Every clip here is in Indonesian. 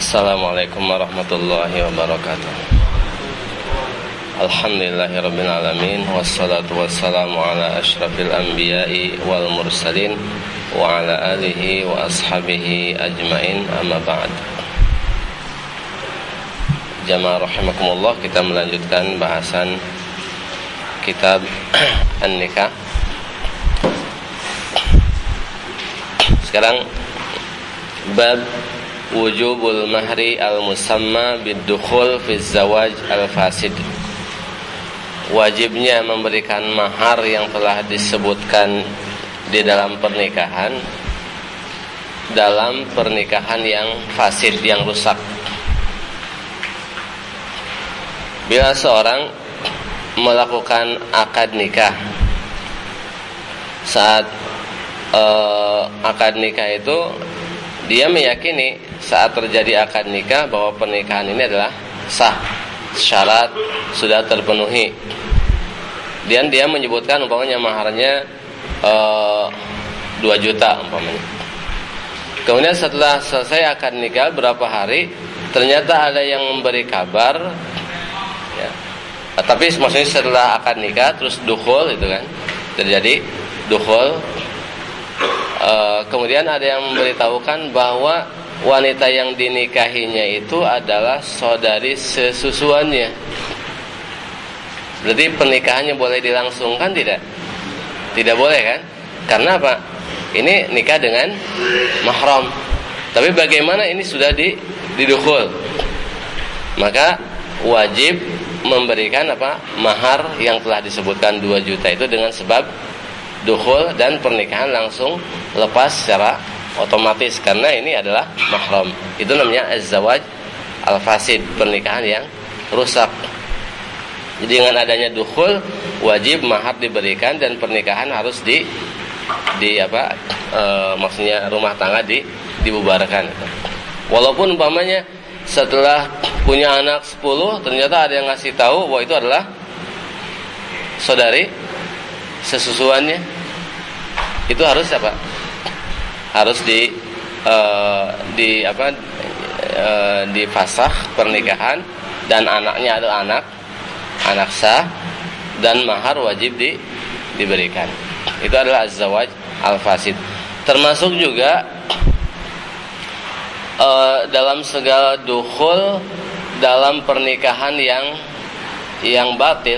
Assalamualaikum warahmatullahi wabarakatuh. Alhamdulillahirabbil alamin wassalatu wassalamu ala asyrafil anbiya'i wal mursalin wa ala alihi wa ashabihi ajmain, amma ba'd. Jamaah rahimakumullah, kita melanjutkan bahasan kitab An-Nikah. Sekarang bab wujubul mahri al-musamma bid-dukhul fi zawaj al-fasid. Wajibnya memberikan mahar yang telah disebutkan di dalam pernikahan yang fasid, yang rusak. Bila seorang melakukan akad nikah, saat akad nikah itu dia meyakini saat terjadi akad nikah bahwa pernikahan ini adalah sah, syarat sudah terpenuhi. Dan dia menyebutkan umpamanya maharnya 2 juta umpamanya. Kemudian setelah selesai akad nikah berapa hari, ternyata ada yang memberi kabar ya. Tapi maksudnya setelah akad nikah terus dukhul itu kan, terjadi dukhul. Kemudian ada yang memberitahukan bahwa wanita yang dinikahinya itu adalah saudari sesusuannya. Berarti pernikahannya boleh dilangsungkan tidak? Tidak boleh kan? Karena apa? Ini nikah dengan mahram. Tapi bagaimana ini sudah didukhul? Maka wajib memberikan apa? Mahar yang telah disebutkan 2 juta itu dengan sebab dukhul, dan pernikahan langsung lepas secara otomatis karena ini adalah mahram. Itu namanya az-zawaj al-fasid, pernikahan yang rusak. Jadi dengan adanya dukhul wajib mahar diberikan dan pernikahan harus maksudnya rumah tangga dibubarkan. Walaupun umpamanya setelah punya anak 10 ternyata ada yang ngasih tahu bahwa itu adalah saudari sesusuannya, itu harus apa? Harus difasakh pernikahan, dan anaknya adalah anak sah, dan mahar wajib diberikan. Itu adalah az-zawaj al-fasid. Termasuk juga dalam segala dukhul dalam pernikahan yang batil.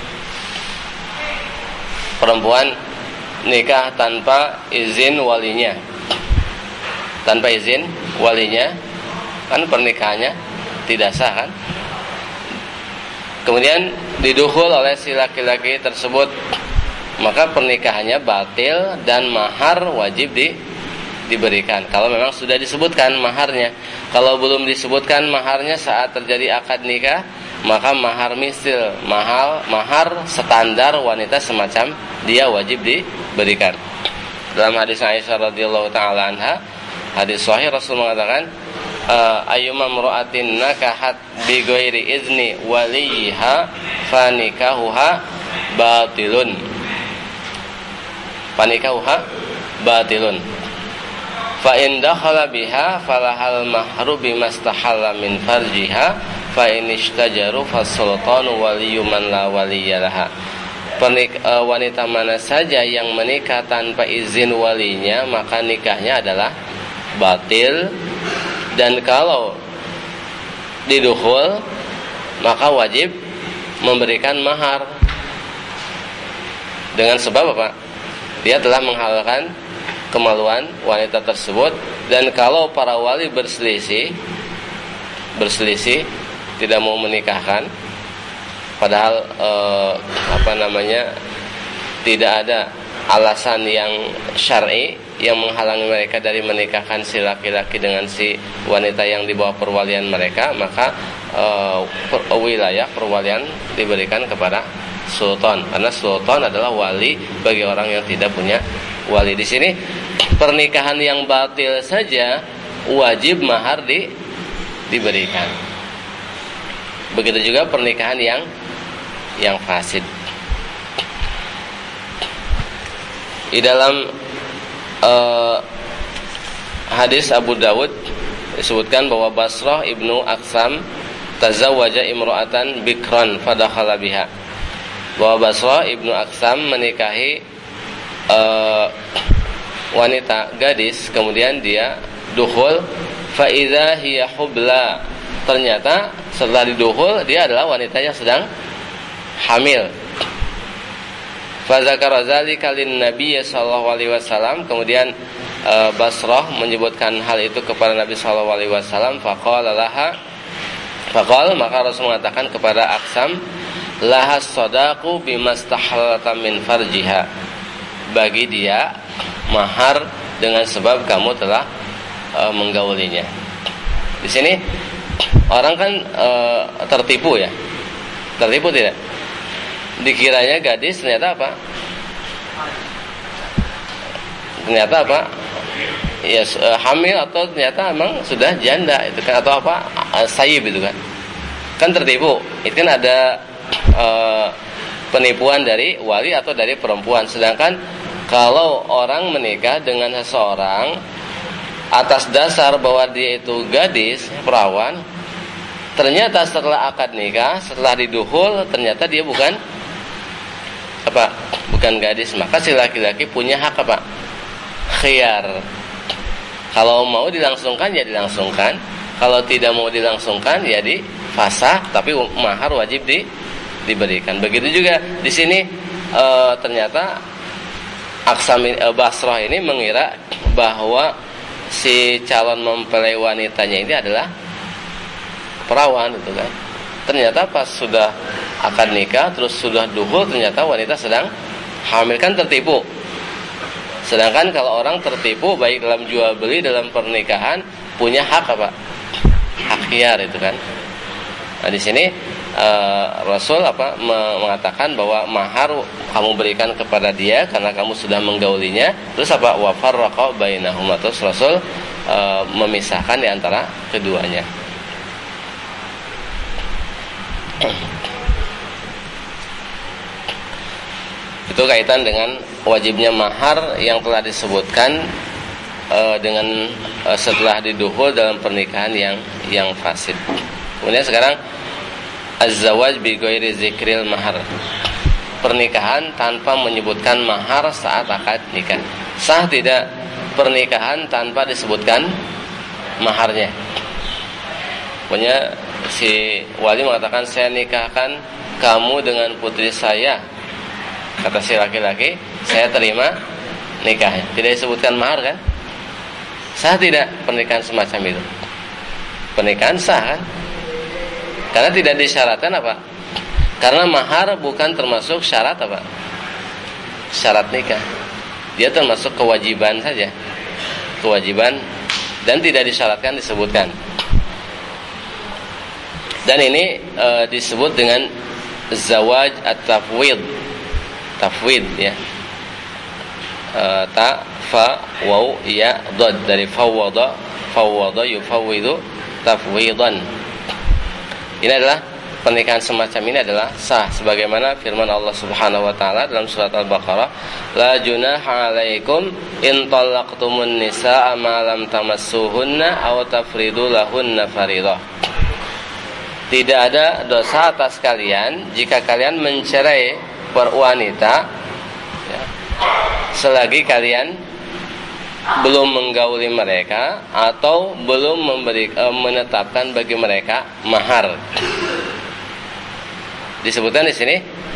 Perempuan nikah tanpa izin walinya, kan pernikahannya tidak sah kan. Kemudian didukhul oleh si laki-laki tersebut, maka pernikahannya batil dan mahar wajib diberikan. Kalau memang sudah disebutkan maharnya. Kalau belum disebutkan maharnya saat terjadi akad nikah, maka mahar misil, mahar standar wanita semacam dia wajib diberikan. Dalam hadis Aisyah radhiyallahu taala anha, hadis sahih, Rasul mengatakan, ayyuma imra'atin nakahat bi ghairi izni waliha fanikahuha batilun. Fa in dakhala biha falahal mahru bimastahalla min farjiha fa in ishtajaru fasultanu waliyyu man la waliyalaha. Wanita mana saja yang menikah tanpa izin walinya, maka nikahnya adalah batil, dan kalau didukhul maka wajib memberikan mahar. Dengan sebab apa? Dia telah menghalalkan kemaluan wanita tersebut. Dan kalau para wali berselisih tidak mau menikahkan, padahal tidak ada alasan yang syar'i yang menghalangi mereka dari menikahkan si laki-laki dengan si wanita yang di bawah perwalian mereka, maka wilayah perwalian diberikan kepada sultan, karena sultan adalah wali bagi orang yang tidak punya wali. Di sini pernikahan yang batil saja wajib mahar diberikan. Begitu juga pernikahan yang fasid. Di dalam hadis Abu Dawud disebutkan bahwa Basrah ibnu Aqsam tazawwaja imra'atan bikran fadakhala biha. Bahwa Basrah ibnu Aqsam menikahi wanita gadis, kemudian dia dukhul fa idza hiya hubla. Ternyata setelah didukhul dia adalah wanita yang sedang hamil. Fa zakara dzalika lin nabiy sallallahu alaihi wasallam. Kemudian Basrah menyebutkan hal itu kepada Nabi sallallahu alaihi wasallam. Faqala maka Rasul mengatakan kepada Aqsam, lahas sadaqu bimastahlalta min farjiha. Bagi dia mahar dengan sebab kamu telah menggaulinya. Di sini orang kan tertipu ya. Tertipu tidak? Dikiranya gadis, ternyata apa? Ternyata apa? Ya hamil, atau ternyata memang sudah janda itu kan, atau apa? Sayyib itu kan. Kan tertipu. Itu kan ada penipuan dari wali atau dari perempuan. Sedangkan kalau orang menikah dengan seseorang atas dasar bahwa dia itu gadis, perawan, ternyata setelah akad nikah, setelah didukhul, ternyata dia bukan apa? Bukan gadis, maka si laki-laki punya hak apa? Khiyar. Kalau mau dilangsungkan ya dilangsungkan, kalau tidak mau dilangsungkan ya difasakh, tapi mahar wajib diberikan. Begitu juga di sini ternyata Aqsam Basrah ini mengira bahwa si calon mempelai wanitanya ini adalah perawan itu kan. Ternyata pas sudah akad nikah terus sudah dukhul, ternyata wanita sedang hamil, kan tertipu. Sedangkan kalau orang tertipu baik dalam jual beli, dalam pernikahan, punya hak apa? Hak khiyar itu kan. Nah di sini Rasul mengatakan bahwa mahar kamu berikan kepada dia karena kamu sudah menggaulinya. Terus apa? Wa farraqa bainahuma. Terus Rasul memisahkan di antara keduanya. Itu kaitan dengan wajibnya mahar yang telah disebutkan dengan setelah didukhul dalam pernikahan yang fasid. Kemudian sekarang az-zawaj bi ghairi zikril mahar. Pernikahan tanpa menyebutkan mahar saat akad nikah. Sah tidak pernikahan tanpa disebutkan maharnya? Pokoknya si wali mengatakan, saya nikahkan kamu dengan putri saya. Kata si laki-laki, saya terima nikahnya. Tidak disebutkan mahar kan? Sah tidak pernikahan semacam itu? Pernikahan sah kan? Karena tidak disyaratkan apa? Karena mahar bukan termasuk syarat apa? Syarat nikah. Dia termasuk kewajiban saja. Kewajiban, dan tidak disyaratkan disebutkan. Dan ini disebut dengan zawaj at-tafwid. Tafwid ya. Ta fa waw ya dad, dari fawwada yufawwidu tafwidan. Ini adalah pernikahan semacam ini adalah sah sebagaimana firman Allah Subhanahu wa taala dalam surat Al-Baqarah, la junaha 'alaikum in talaqtumun nisaa ma lam tamassuhunna aw tafridu lahunna fariidah. Tidak ada dosa atas kalian jika kalian mencerai wanita ya, selagi kalian belum menggauli mereka atau belum menetapkan bagi mereka mahar. Disebutkan di sini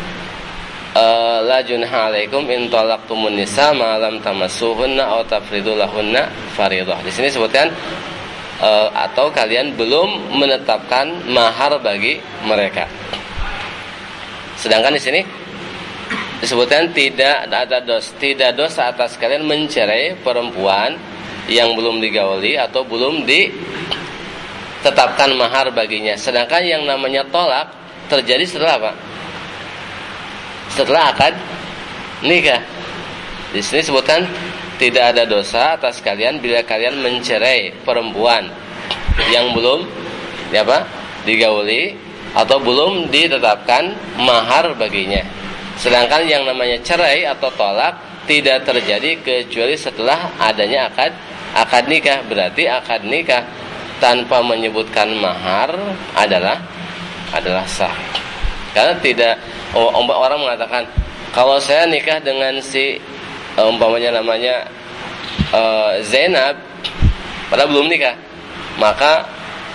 la junaha 'alaikum in talaqtumun nisa ma lam tamassuhunna aw tafridu lahunna fariidah. Di sini disebutkan atau kalian belum menetapkan mahar bagi mereka. Sedangkan di sini disebutkan tidak dosa atas kalian mencerai perempuan yang belum digauli atau belum ditetapkan mahar baginya. Sedangkan yang namanya tolak terjadi setelah apa? Setelah akad nikah. Di sini disebutkan tidak ada dosa atas kalian bila kalian mencerai perempuan yang belum digauli atau belum ditetapkan mahar baginya. Sedangkan yang namanya cerai atau tolak tidak terjadi kecuali setelah adanya akad nikah. Berarti akad nikah tanpa menyebutkan mahar adalah sah. Karena tidak orang mengatakan kalau saya nikah dengan si umpamanya namanya Zainab padahal belum nikah, maka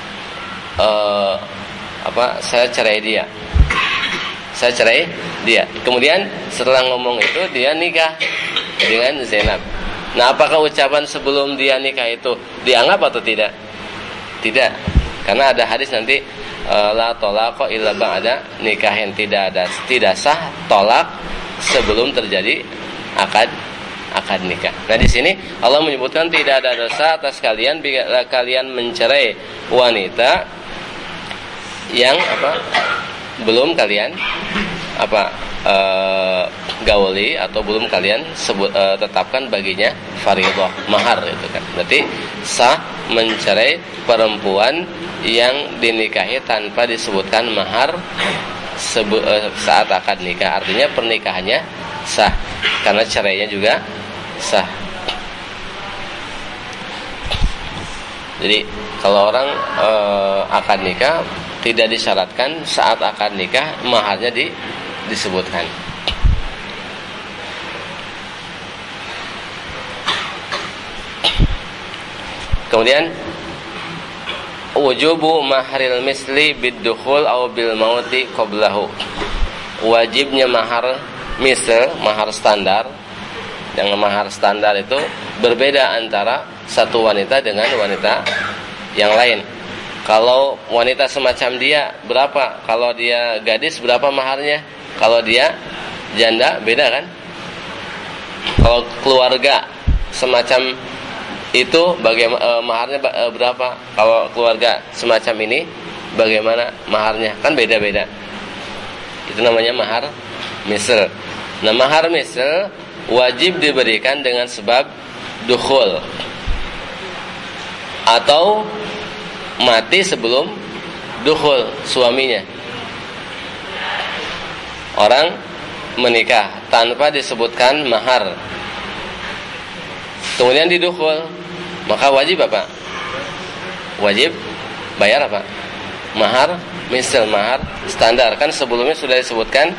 saya cerai dia. Kemudian setelah ngomong itu dia nikah dengan Zainab. Nah, apakah ucapan sebelum dia nikah itu dianggap atau tidak? Tidak. Karena ada hadis nanti la talaqa illa ba'da nikahin, tidak sah tolak sebelum terjadi akad nikah. Nah, di sini Allah menyebutkan tidak ada dosa atas kalian bila kalian mencerai wanita yang belum kalian gauli atau belum kalian tetapkan baginya fardhah mahar itu kan. Berarti sah mencerai perempuan yang dinikahi tanpa disebutkan mahar saat akad nikah. Artinya pernikahannya sah karena cerainya juga sah. Jadi kalau orang akad nikah tidak disyaratkan saat akad nikah maharnya disebutkan. Kemudian wujubu mahril misli bid-dukhul aw bil mauti qablahu. Wajibnya mahar misl, mahar standar. Yang mahar standar itu berbeda antara satu wanita dengan wanita yang lain. Kalau wanita semacam dia berapa? Kalau dia gadis berapa maharnya? Kalau dia janda beda kan? Kalau keluarga semacam itu bagaimana maharnya berapa? Kalau keluarga semacam ini bagaimana maharnya? Kan beda-beda. Itu namanya mahar misl. Nah, mahar misl wajib diberikan dengan sebab dukhul atau mati sebelum dukhul suaminya. Orang menikah tanpa disebutkan mahar, kemudian didukhul, maka wajib apa? Wajib bayar apa? Mahar misal, mahar standar. Kan sebelumnya sudah disebutkan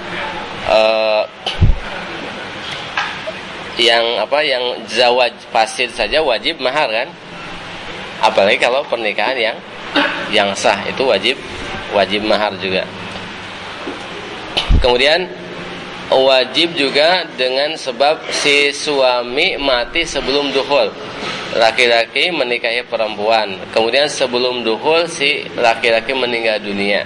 yang zawaj fasid saja wajib mahar kan? Apalagi kalau pernikahan yang sah itu wajib mahar juga. Kemudian wajib juga dengan sebab si suami mati sebelum dukhul. Laki-laki menikahi perempuan, kemudian sebelum dukhul si laki-laki meninggal dunia.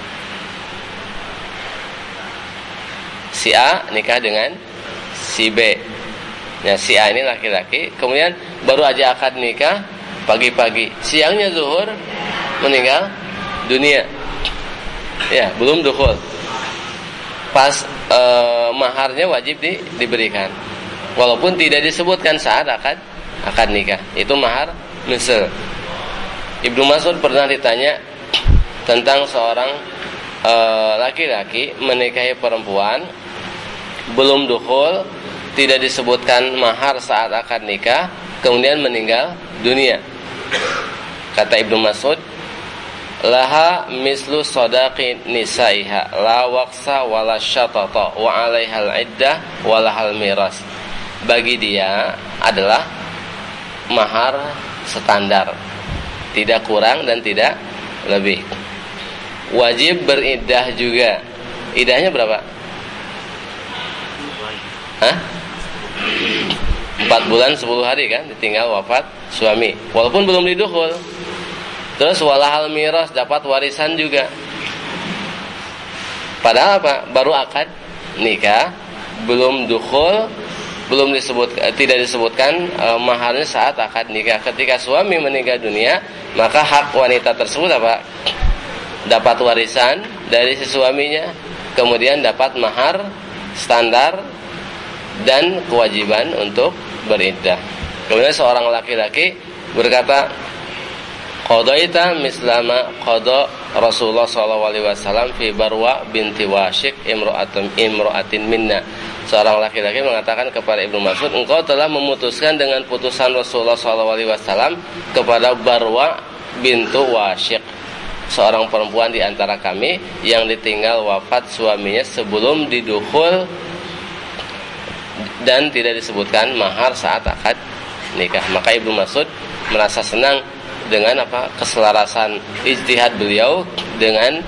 Si A nikah dengan si B. Ya, si A ini laki-laki, kemudian baru aja akad nikah pagi-pagi, siangnya zuhur meninggal dunia. Ya, belum dukhul. Pas maharnya wajib diberikan. Walaupun tidak disebutkan saat akad nikah. Itu mahar misl. Ibnu Mas'ud pernah ditanya tentang seorang laki-laki menikahi perempuan belum dukhul, tidak disebutkan mahar saat akad nikah, kemudian meninggal dunia. Kata Ibnu Mas'ud, laha mislu sadaqi nisaiha la waqsa wala syatata wa 'alaihal iddah walahal miras. Bagi dia adalah mahar standar, tidak kurang dan tidak lebih. Wajib beriddah juga. Iddahnya berapa? 4 bulan 10 hari kan, ditinggal wafat suami, walaupun belum didukhul. Terus walahal miras, dapat warisan juga. Padahal apa? Baru akad nikah, belum dukhul, tidak disebutkan maharnya saat akad nikah. Ketika suami meninggal dunia, maka hak wanita tersebut apa? Dapat warisan dari si suaminya, kemudian dapat mahar standar dan kewajiban untuk beriddah. Kemudian seorang laki-laki berkata, qadaita mislama qada Rasulullah sallallahu alaihi wasallam fi Barwa binti Washiq imra'atin minna. Seorang laki-laki mengatakan kepada Ibnu Mas'ud, engkau telah memutuskan dengan putusan Rasulullah sallallahu alaihi wasallam kepada Barwa bintu Washiq, seorang perempuan di antara kami yang ditinggal wafat suaminya sebelum didukhul dan tidak disebutkan mahar saat akad nikah. Maka Ibnu Mas'ud merasa senang dengan keselarasan ijtihad beliau dengan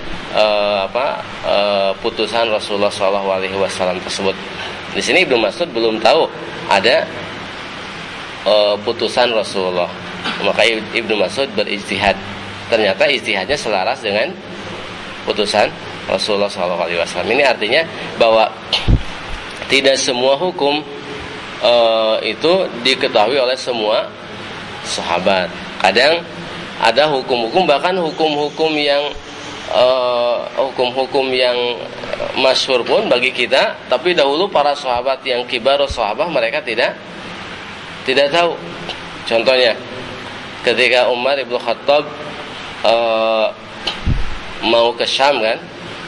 putusan Rasulullah SAW tersebut. Di sini Ibnu Mas'ud belum tahu ada putusan Rasulullah. Maka Ibnu Mas'ud berijtihad. Ternyata ijtihadnya selaras dengan putusan Rasulullah SAW. Ini artinya bahwa tidak semua hukum itu diketahui oleh semua sahabat. Kadang ada hukum-hukum, bahkan hukum-hukum yang masyhur pun bagi kita, tapi dahulu para sahabat yang kibar sahabat mereka tidak tahu. Contohnya ketika Umar ibn Khattab mau ke Syam kan,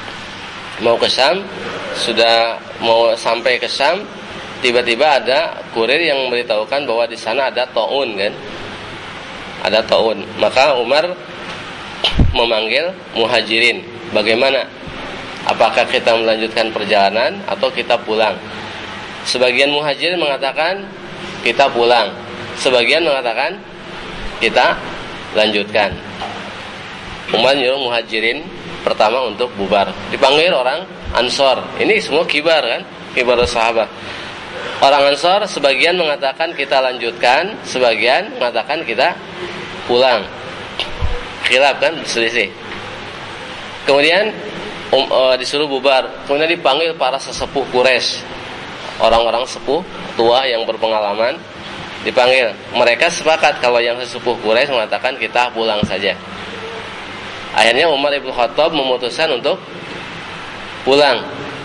sudah mau sampai ke Syam, tiba-tiba ada kurir yang memberitahukan bahwa di sana ada taun kan, ada taun. Maka Umar memanggil muhajirin, bagaimana? Apakah kita melanjutkan perjalanan atau kita pulang? Sebagian muhajirin mengatakan kita pulang, sebagian mengatakan kita lanjutkan. Umar nyuruh muhajirin pertama untuk bubar. Dipanggil orang Ansor. Ini semua kibar kan, kibar sahabat. Orang Ansor sebagian mengatakan kita lanjutkan, sebagian mengatakan kita pulang. Khilaf kan, berselisih. Kemudian disuruh bubar. Kemudian dipanggil para sesepuh Quraisy, orang-orang sepuh tua yang berpengalaman, dipanggil. Mereka sepakat kalau yang sesepuh Quraisy mengatakan kita pulang saja. Akhirnya Umar ibn Khattab memutuskan untuk pulang.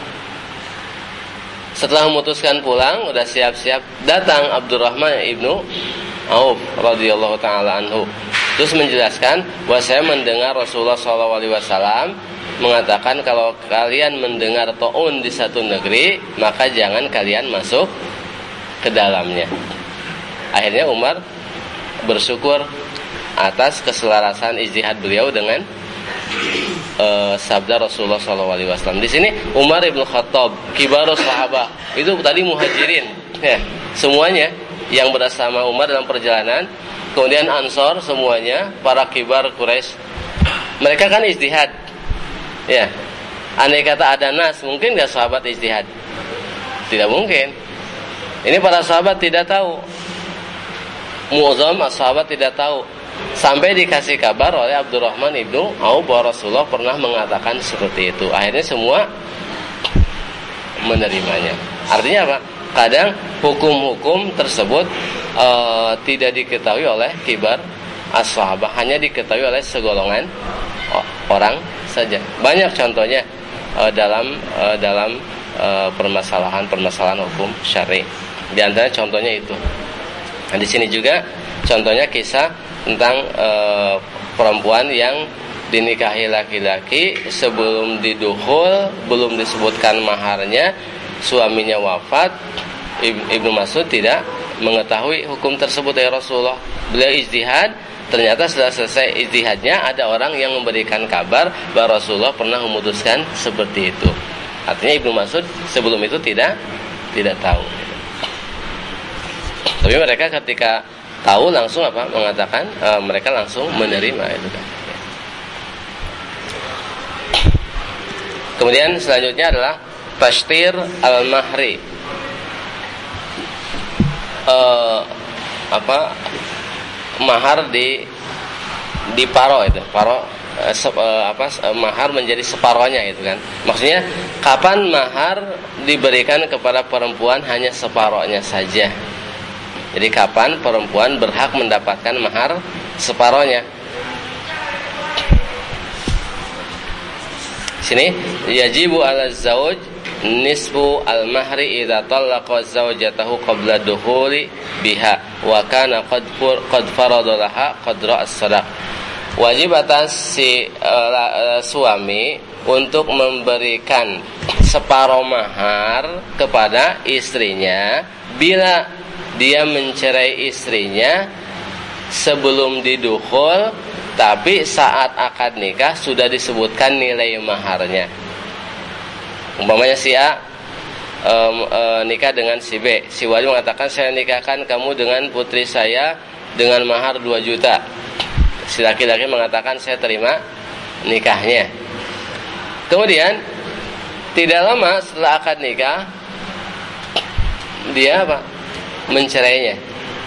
Setelah memutuskan pulang, udah siap-siap, datang Abdurrahman ibnu Auf radhiyallahu taala anhu. Terus menjelaskan bahwa saya mendengar Rasulullah SAW mengatakan kalau kalian mendengar ta'un di satu negeri, maka jangan kalian masuk ke dalamnya. Akhirnya Umar bersyukur atas keselarasan ijtihad beliau dengan sabda Rasulullah SAW. Di sini Umar ibn Khattab, kibarus sahabat, itu tadi muhajirin, ya, semuanya yang bersama Umar dalam perjalanan. Kemudian Ansor semuanya, para kibar Quraisy. Mereka kan ijtihad, ya. Andai kata ada nas, mungkin nggak sahabat ijtihad? Tidak mungkin. Ini para sahabat tidak tahu. Mu'azzam sahabat tidak tahu. Sampai dikasih kabar oleh Abdurrahman ibnu Auf bahwa Rasulullah pernah mengatakan seperti itu. Akhirnya semua menerimanya. Artinya apa? Kadang hukum-hukum tersebut tidak diketahui oleh kibar as-sahabah, hanya diketahui oleh segolongan orang saja. Banyak contohnya dalam permasalahan hukum syar'i. Di antara contohnya itu. Nah, di sini juga contohnya kisah tentang perempuan yang dinikahi laki-laki sebelum didukhul, belum disebutkan maharnya, suaminya wafat. Ibnu Mas'ud tidak mengetahui hukum tersebut dari Rasulullah. Beliau ijtihad, ternyata setelah selesai ijtihadnya ada orang yang memberikan kabar bahwa Rasulullah pernah memutuskan seperti itu. Artinya Ibnu Mas'ud sebelum itu tidak tahu. Tapi mereka ketika tahu langsung mengatakan, mereka langsung menerima itu kan. Kemudian selanjutnya adalah tashtir al-mahri. Mahar di paro itu. Paro mahar menjadi separohnya itu kan. Maksudnya kapan mahar diberikan kepada perempuan hanya separohnya saja. Jadi kapan perempuan berhak mendapatkan mahar separohnya? Sini yajibu 'ala zauj nisfu al-mahri idza talaqa zawjatahu qabla dukhuli biha wa kana qad farada laha qadra as-sadaq. Wajib atas si suami untuk memberikan separuh mahar kepada istrinya bila dia mencerai istrinya sebelum didukhul tapi saat akad nikah sudah disebutkan nilai maharnya. Umpamanya si A nikah dengan si B. Si wali mengatakan, saya nikahkan kamu dengan putri saya dengan mahar 2 juta. Si laki-laki mengatakan, saya terima nikahnya. Kemudian tidak lama setelah akad nikah, dia apa? Mencerainya,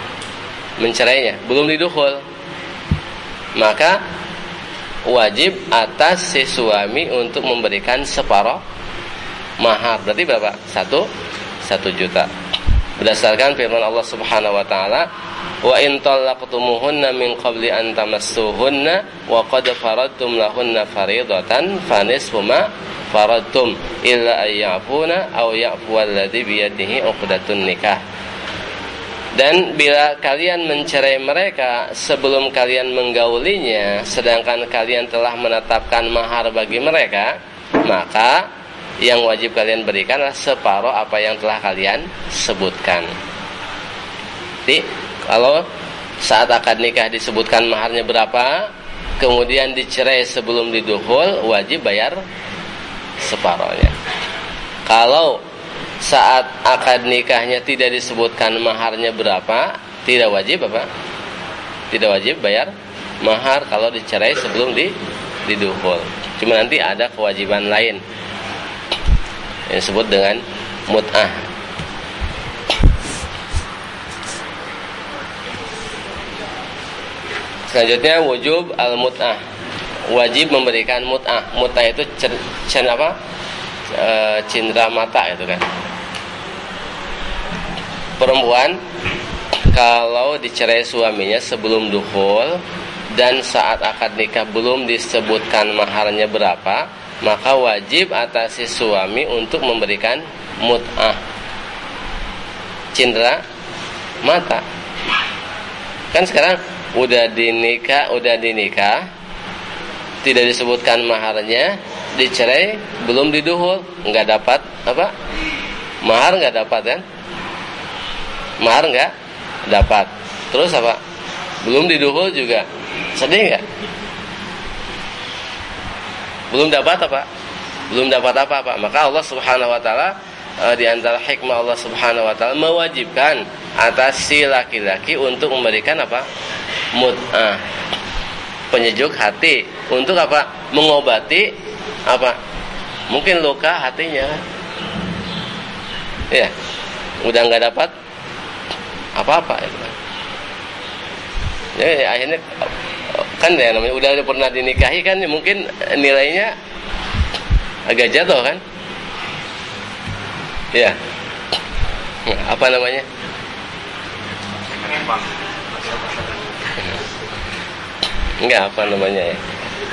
belum didukhul. Maka wajib atas si suami untuk memberikan separuh mahar. Berarti berapa? 1 juta. Berdasarkan firman Allah Subhanahu wa taala, wa in talaqtumuhunna min qabli an tamassuhunna wa qad faradtum lahunna fariidatan fanisfu ma faradtum illa ayyafuna aw ya'fu alladhi bi yadihi 'uqdatun nikah. Dan bila kalian mencerai mereka sebelum kalian menggaulinya, sedangkan kalian telah menetapkan mahar bagi mereka, maka yang wajib kalian berikanlah separuh apa yang telah kalian sebutkan. Jadi kalau saat akad nikah disebutkan maharnya berapa, kemudian dicerai sebelum didukhul, wajib bayar separuhnya. Kalau saat akad nikahnya tidak disebutkan maharnya berapa, tidak wajib apa? Tidak wajib bayar mahar kalau dicerai sebelum didukhul. Cuma nanti ada kewajiban lain yang disebut dengan mut'ah. Selanjutnya wujub al-mut'ah. Wajib memberikan mut'ah. Mut'ah itu cindera mata itu kan. Perempuan kalau dicerai suaminya sebelum dukhul dan saat akad nikah belum disebutkan maharnya berapa, maka wajib atas si suami untuk memberikan mut'ah, cindera mata. Kan sekarang udah dinikah, tidak disebutkan maharnya, dicerai belum didukhul, nggak dapat apa? Mahar nggak dapat kan? Mahar nggak dapat. Terus apa? Belum didukhul juga. Sedih nggak? Belum dapat apa? Belum dapat apa-apa. Maka Allah Subhanahu wa taala di antara hikmah Allah Subhanahu wa taala mewajibkan atas si laki-laki untuk memberikan apa? Mut'ah. Penyejuk hati. Untuk apa? Mengobati apa? Mungkin luka hatinya. Ya. Udah nggak dapat apa-apa ya. Jadi akhirnya kan ya namanya udah pernah dinikahi kan, mungkin nilainya agak jatuh kan? Ya. Apa namanya? Enggak, apa namanya ya?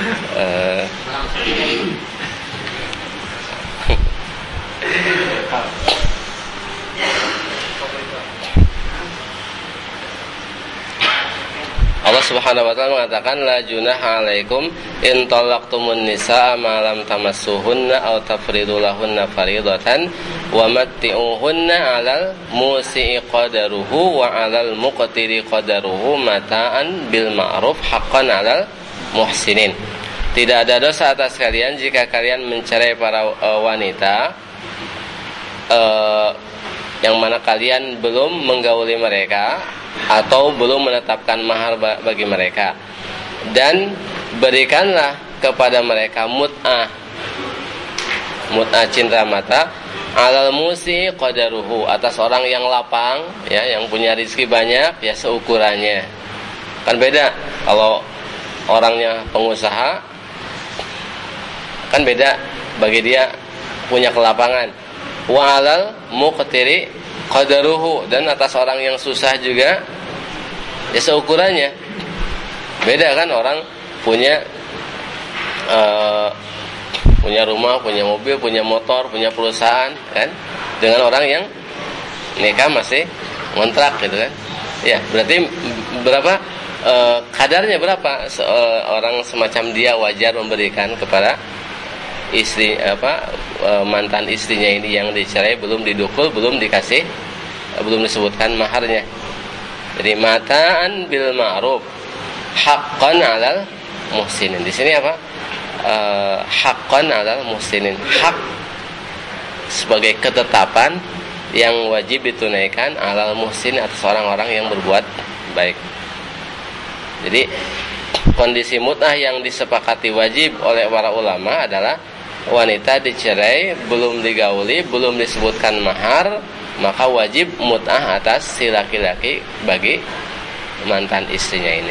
Allah Subhanahu wa taala mengatakan, la junaha 'alaikum in talaqtumun nisaa ma lam tamassuhunna aw tafridu lahunna fariidatan wa matti'uhunna 'alal musii'i qadaruhu wa 'alal muqtiri qadaruhu mata'an bil ma'ruf haqqan 'alal muhsinin. Tidak ada dosa atas kalian jika kalian mencerai para wanita yang mana kalian belum menggauli mereka atau belum menetapkan mahar bagi mereka, dan berikanlah kepada mereka mut'ah cindera mata alal musi qadaruhu, atas orang yang lapang ya, yang punya rezeki banyak ya seukurannya. Kan beda kalau orangnya pengusaha, kan beda bagi dia punya kelapangan. Wa alal muqtiri qadaruhu, dan atas orang yang susah juga ya seukurannya. Beda kan orang punya rumah, punya mobil, punya motor, punya perusahaan kan, dengan orang yang nikah masih ngontrak gitu kan. Ya, berarti berapa kadarnya berapa orang semacam dia wajar memberikan kepada istri mantan istrinya ini yang dicerai, belum didukhul, belum disebutkan maharnya. Jadi mata'an bil ma'ruf haqqan 'alal muhsinin. Di sini apa? Haqqan alal muhsinin. Hak sebagai ketetapan yang wajib ditunaikan alal muhsin atas orang-orang yang berbuat baik. Jadi kondisi mut'ah yang disepakati wajib oleh para ulama adalah wanita dicerai, belum digauli, belum disebutkan mahar, maka wajib mut'ah atas si laki-laki bagi mantan istrinya ini.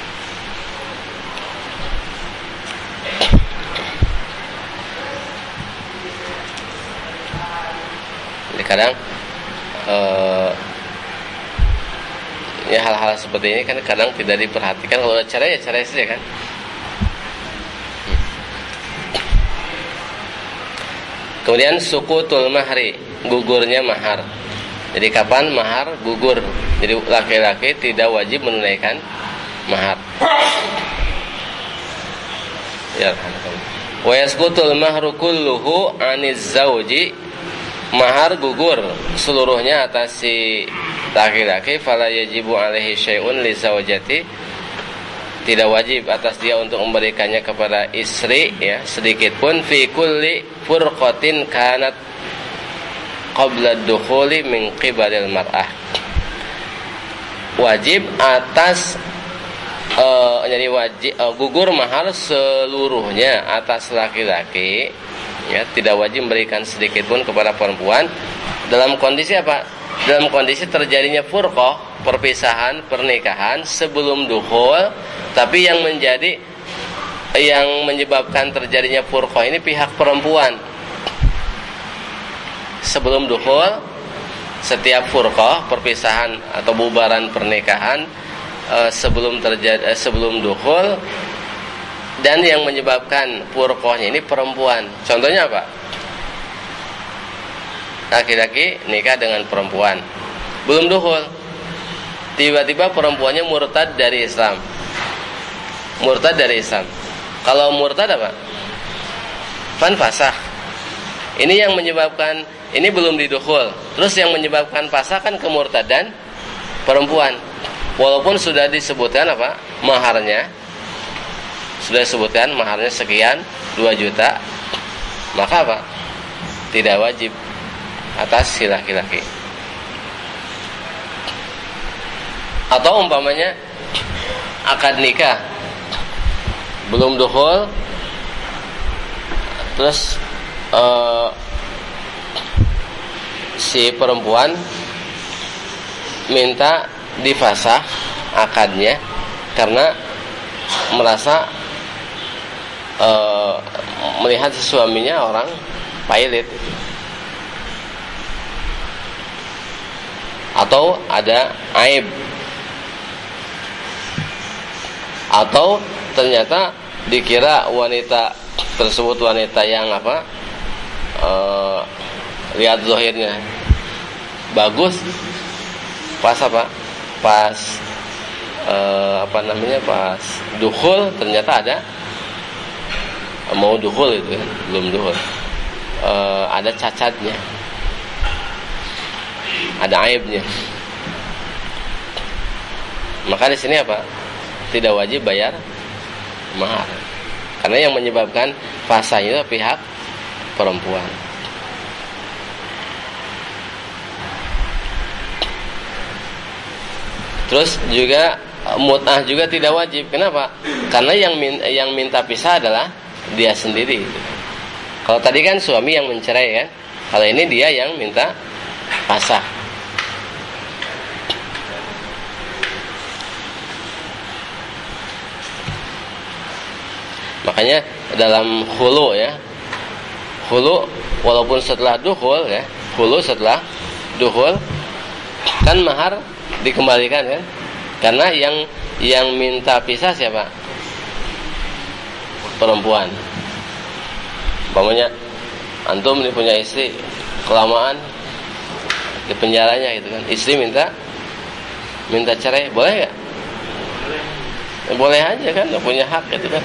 Jadi kadang ya hal-hal seperti ini kan kadang tidak diperhatikan. Kalau cerai ya cerai saja kan. Kemudian sukutul mahri, gugurnya mahar. Jadi kapan mahar gugur? Jadi laki-laki tidak wajib menunaikan mahar. Ya. Wa yasqutul mahru kulluhu 'aniz zauji. Mahar gugur seluruhnya atas si laki-laki, fala yajibu alaihi syai'un li zaujati. Tidak wajib atas dia untuk memberikannya kepada istri ya sedikit pun, fi kulli furqatin kanat qabla dukhuli min qibalil mar'ah. Wajib atas jadi wajib gugur mahar seluruhnya atas laki-laki ya, tidak wajib memberikan sedikit pun kepada perempuan dalam kondisi apa? Dalam kondisi terjadinya furqah, perpisahan, pernikahan sebelum dukhul, tapi yang menyebabkan terjadinya furqah ini pihak perempuan. Sebelum dukhul, setiap furqah, perpisahan atau bubaran pernikahan sebelum dukhul, dan yang menyebabkan furqahnya ini perempuan. Contohnya apa? Laki-laki nikah dengan perempuan, belum dukhul, tiba-tiba perempuannya murtad dari Islam. Murtad dari Islam. Kalau murtad apa? Fasakh. Ini yang menyebabkan, ini belum didukhul. Terus yang menyebabkan fasakh kan kemurtadan perempuan. Walaupun sudah disebutkan apa? Maharnya. Sudah disebutkan maharnya sekian, 2 juta. Maka apa? Tidak wajib atas si laki-laki. Atau umpamanya akad nikah belum dukhul, terus si perempuan minta difasah akadnya karena merasa melihat suaminya orang pailit atau ada aib, atau ternyata dikira wanita tersebut wanita yang apa, lihat zahirnya bagus, pas apa, pas pas dukhul ternyata ada mau dukhul itu kan, belum dukhul, ada cacatnya, ada aibnya. Maka di sini apa? Tidak wajib bayar mahar. Karena yang menyebabkan fasah itu pihak perempuan. Terus juga mut'ah juga tidak wajib. Kenapa? Karena yang minta pisah adalah dia sendiri. Kalau tadi kan suami yang mencerai kan, kalau ini dia yang minta fasah. Makanya dalam khulu ya, khulu walaupun setelah dukhul ya, khulu setelah dukhul kan mahar dikembalikan kan, karena yang minta pisah siapa? Perempuan. Umpamanya antum ini punya istri kelamaan di penjaranya gitu kan, istri minta cerai, boleh nggak? Boleh aja kan, punya hak gitu kan.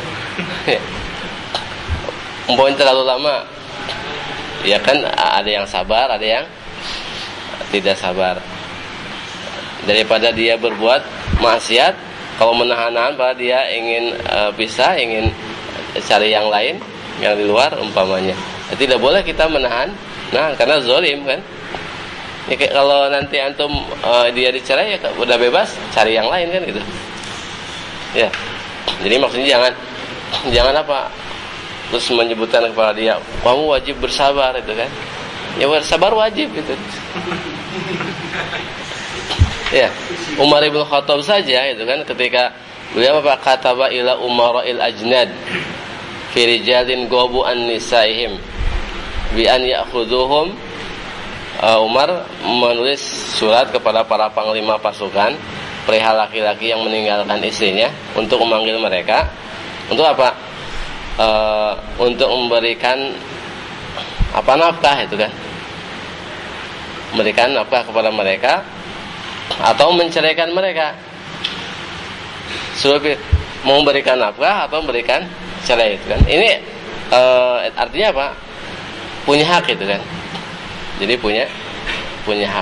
Umpamanya terlalu lama, ya kan ada yang sabar, ada yang tidak sabar. Daripada dia berbuat maksiat, kalau menahan-nahan pada dia ingin pisah, ingin cari yang lain yang di luar umpamanya. Tidak boleh kita menahan, nah karena zalim kan. Ya, kalau nanti antum dia dicerai ya udah bebas cari yang lain kan gitu. Ya. Jadi maksudnya jangan apa? Terus menyebutkan kepada dia, kamu wajib bersabar itu kan. Ya bersabar wajib gitu. Ya, Umar ibn Khattab saja itu kan ketika beliau apa kataba ila umara'il ajnad fi rijalin gobu an nisaihim bi an ya'khudhuhum. Umar menulis surat kepada para panglima pasukan perihal laki-laki yang meninggalkan istrinya untuk memanggil mereka untuk apa? Untuk memberikan apa nafkah itu kan, memberikan nafkah kepada mereka atau menceraikan mereka. Sudah mau memberikan nafkah atau memberikan cerai itu kan. Ini artinya apa? Punya hak itu kan. Jadi punya hak.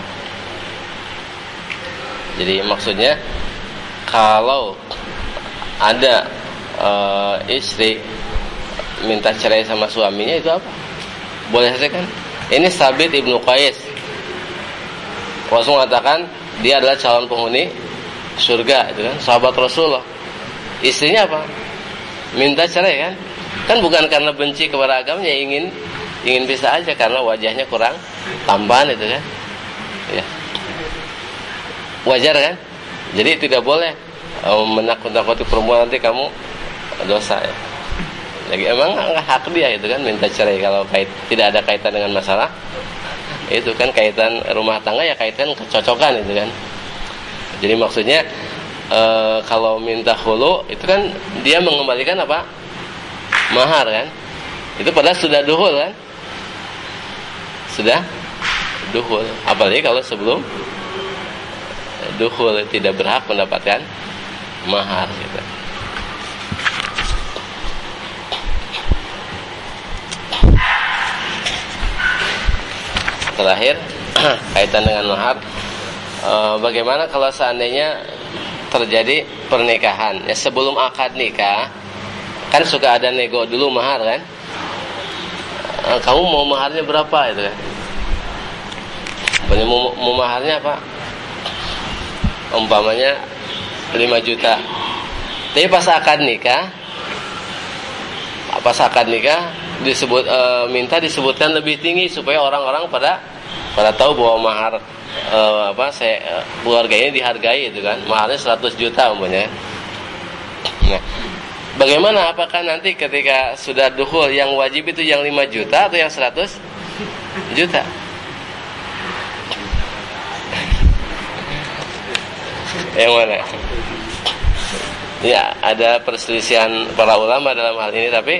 Jadi maksudnya kalau ada istri minta cerai sama suaminya itu apa? Boleh saja kan? Ini Sabit ibnu Qais. Rasul mengatakan dia adalah calon penghuni surga itu kan, sahabat Rasulullah. Istrinya apa? Minta cerai kan? Kan bukan karena benci kepada agamanya, ingin bisa aja karena wajahnya kurang tampan itu kan. Ya. Wajar kan? Jadi tidak boleh menakut-nakuti perempuan nanti kamu dosa ya. Jadi emang hak dia itu kan minta cerai kalau tidak ada kaitan dengan masalah itu kan kaitan rumah tangga ya kaitan kecocokan itu kan. Jadi maksudnya kalau minta khulu itu kan dia mengembalikan apa? Mahar kan. Itu padahal sudah duhul kan. Sudah duhul. Apalagi kalau sebelum duhul tidak berhak mendapatkan mahar gitu. Terakhir kaitan dengan mahar, bagaimana kalau seandainya terjadi pernikahan ya sebelum akad nikah kan suka ada nego dulu mahar kan. Kamu mau maharnya berapa itu kan? Mau maharnya apa? Umpamanya 5 juta. Tapi pas akad nikah disebut minta disebutkan lebih tinggi supaya orang-orang pada tahu bahwa mahar keluarga ini dihargai itu kan. Maharnya 100 juta umpamanya. Nah, bagaimana apakah nanti ketika sudah dukhul yang wajib itu yang 5 juta atau yang 100 juta? Yang mana? Ya, ada perselisihan para ulama dalam hal ini, tapi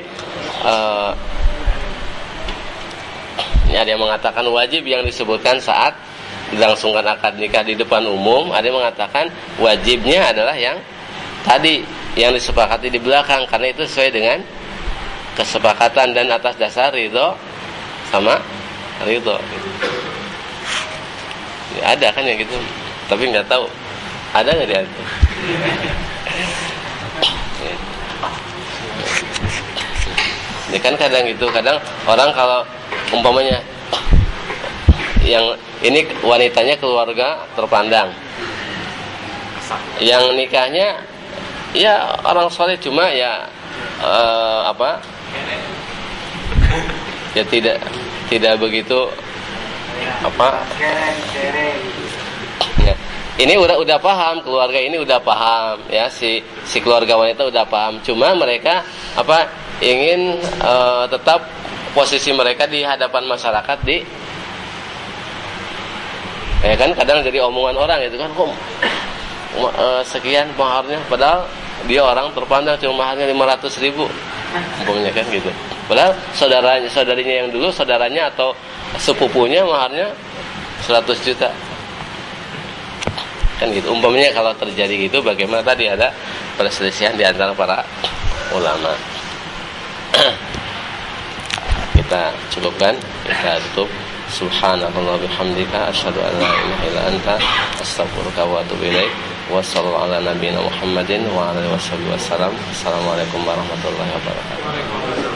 ini ada yang mengatakan wajib yang disebutkan saat dilangsungkan akad nikah di depan umum, ada yang mengatakan wajibnya adalah yang tadi yang disepakati di belakang karena itu sesuai dengan kesepakatan dan atas dasar ridho sama ridho. Ya, ada kan yang gitu, tapi nggak tahu ada nggak dia itu. Ya kan kadang gitu, kadang orang kalau umpamanya yang ini wanitanya keluarga terpandang, yang nikahnya ya orang soleh cuma ya ya tidak begitu ya. Ini udah paham, keluarga ini udah paham ya, si keluarga wanita udah paham, cuma mereka ingin tetap posisi mereka di hadapan masyarakat ya kan kadang jadi omongan orang itu kan kok sekian maharnya padahal dia orang terpandang cuma maharnya 500.000 umpamanya kan gitu. Padahal saudarinya yang dulu saudaranya atau sepupunya maharnya 100 juta. Kan gitu. Umpamanya kalau terjadi gitu bagaimana tadi ada perselisihan di antara para ulama. Kita cukupkan, kita tutup. Subhanallah bihamdika asyhadu an la ilaha illa anta astaghfiruka wa atubu ilaik. Wassalamualaikum warahmatullahi wabarakatuh.